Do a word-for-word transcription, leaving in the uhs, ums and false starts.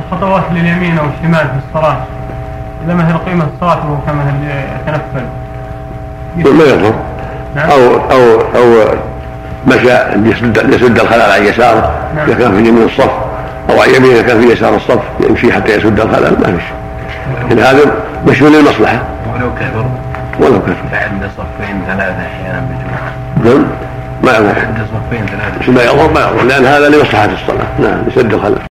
خطوات لليمين أو الشمال في الصلاة إذا مثل قيمة الصلاة وهو كما يتنفل ما يضر. أو أو أو مشى يسد يسد الخلل عن يساره إذا كان في يمين الصف، أو عن يمينه كان في يسار الصف يمشي حتى يسد الخلل ما فيش. إن هذا مشمول للمصلحة. ولو كثر ولو كثر فعند صفين ثلاثة أحيانا بجمعة. نعم ما يضر. عند صفين ثلاثة ما يضر ما يضر لأن هذا لمصلحة الصلاة. نعم يسد الخلل.